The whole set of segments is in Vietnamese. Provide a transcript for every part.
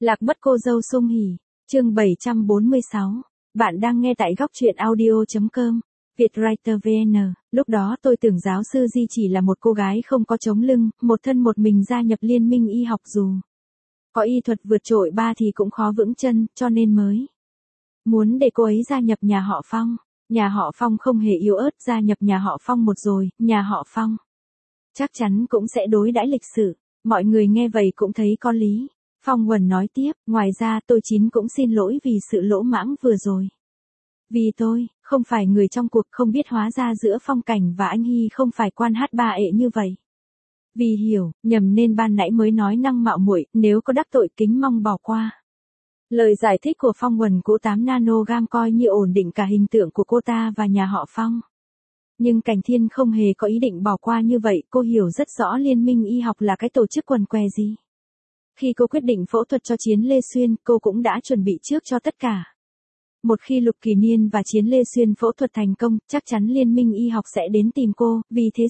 Lạc mất cô dâu Sung Hỉ, chương 746. Bạn đang nghe tại góc truyện audio.com, Vietwriter VN. Lúc đó tôi tưởng giáo sư Di chỉ là một cô gái không có chống lưng, một thân một mình gia nhập liên minh y học dù có y thuật vượt trội ba thì cũng khó vững chân, cho nên mới muốn để cô ấy gia nhập nhà họ Phong. Nhà họ Phong không hề yếu ớt, gia nhập nhà họ Phong một rồi, nhà họ Phong chắc chắn cũng sẽ đối đãi lịch sự. Mọi người nghe vậy cũng thấy có lý. Phong Quần nói tiếp, ngoài ra tôi cũng xin lỗi vì sự lỗ mãng vừa rồi. Vì tôi, không phải người trong cuộc, không biết hóa ra giữa Phong Cảnh và anh Hy không phải quan hát ba ệ như vậy. Vì hiểu, nhầm nên ban nãy mới nói năng mạo muội, nếu có đắc tội kính mong bỏ qua. Lời giải thích của Phong Quần cũ 8 nanogam coi như ổn định cả hình tượng của cô ta và nhà họ Phong. Nhưng Cảnh Thiên không hề có ý định bỏ qua như vậy, cô hiểu rất rõ liên minh y học là cái tổ chức quần què gì. Khi cô quyết định phẫu thuật cho Chiến Lê Xuyên, cô cũng đã chuẩn bị trước cho tất cả. Một khi Lục Kỳ Niên và Chiến Lê Xuyên phẫu thuật thành công, chắc chắn liên minh y học sẽ đến tìm cô, vì thế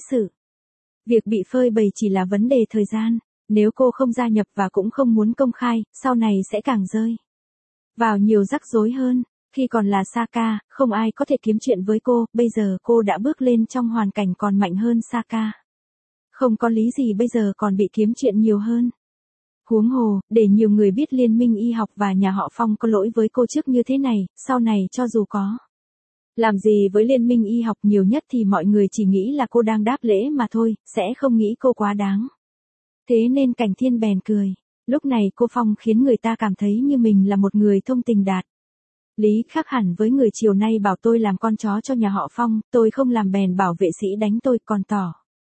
việc bị phơi bày chỉ là vấn đề thời gian. Nếu cô không gia nhập và cũng không muốn công khai, sau này sẽ càng rơi vào nhiều rắc rối hơn. Khi còn là Saka, không ai có thể kiếm chuyện với cô, bây giờ cô đã bước lên trong hoàn cảnh còn mạnh hơn Saka. Không có lý gì bây giờ còn bị kiếm chuyện nhiều hơn. Huống hồ, để nhiều người biết liên minh y học và nhà họ Phong có lỗi với cô trước như thế này, sau này cho dù có làm gì với liên minh y học nhiều nhất thì mọi người chỉ nghĩ là cô đang đáp lễ mà thôi, sẽ không nghĩ cô quá đáng. Thế nên Cảnh Thiên bèn cười. Lúc này cô Phong khiến người ta cảm thấy như mình là một người thông tình đạt lý, khác hẳn với người chiều nay bảo tôi làm con chó cho nhà họ Phong, tôi không làm bèn bảo vệ sĩ đánh tôi, còn tỏ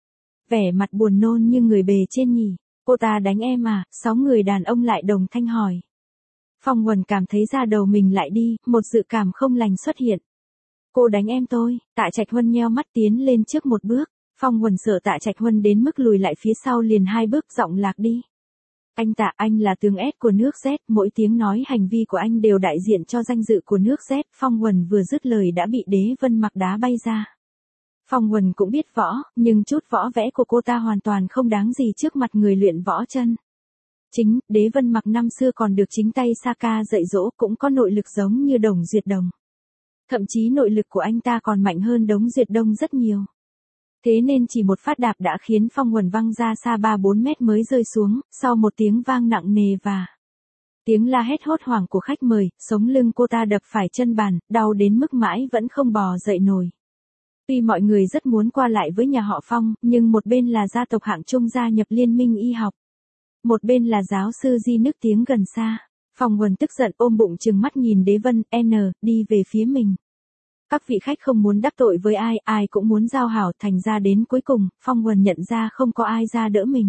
vẻ mặt buồn nôn như người bề trên nhỉ. Cô ta đánh em à? 6 người đàn ông lại đồng thanh hỏi. Phong Quần cảm thấy da đầu mình lại đi, một dự cảm không lành xuất hiện. Cô đánh em tôi. Tạ Trạch Huân nheo mắt tiến lên trước một bước. Phong Quần sợ Tạ Trạch Huân đến mức lùi lại phía sau liền 2 bước, giọng lạc đi. Anh Tạ, anh là tướng S của nước Z, mỗi tiếng nói hành vi của anh đều đại diện cho danh dự của nước Z. Phong Quần vừa dứt lời đã bị Đế Vân Mặc đá bay ra. Phong Quần cũng biết võ, nhưng chút võ vẽ của cô ta hoàn toàn không đáng gì trước mặt người luyện võ chân chính. Đế Vân Mặc năm xưa còn được chính tay Saka dạy dỗ, cũng có nội lực giống như Đồng Duyệt Đồng. Thậm chí nội lực của anh ta còn mạnh hơn Đống Duyệt Đông rất nhiều. Thế nên chỉ một phát đạp đã khiến Phong Quần văng ra xa 3-4 mét mới rơi xuống, sau một tiếng vang nặng nề và tiếng la hét hốt hoảng của khách mời, sống lưng cô ta đập phải chân bàn, đau đến mức mãi vẫn không bò dậy nổi. Tuy mọi người rất muốn qua lại với nhà họ Phong, nhưng một bên là gia tộc hạng trung gia nhập liên minh y học, một bên là giáo sư Di nức tiếng gần xa. Phong Quần tức giận ôm bụng trừng mắt nhìn Đế Vân đi về phía mình. Các vị khách không muốn đắc tội với ai, ai cũng muốn giao hảo, thành ra đến cuối cùng, Phong Quần nhận ra không có ai ra đỡ mình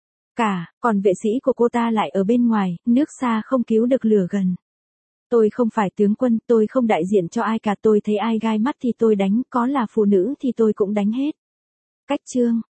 cả, còn vệ sĩ của cô ta lại ở bên ngoài, nước xa không cứu được lửa gần. Tôi không phải tướng quân, tôi không đại diện cho ai cả, tôi thấy ai gai mắt thì tôi đánh, có là phụ nữ thì tôi cũng đánh hết. Cách chương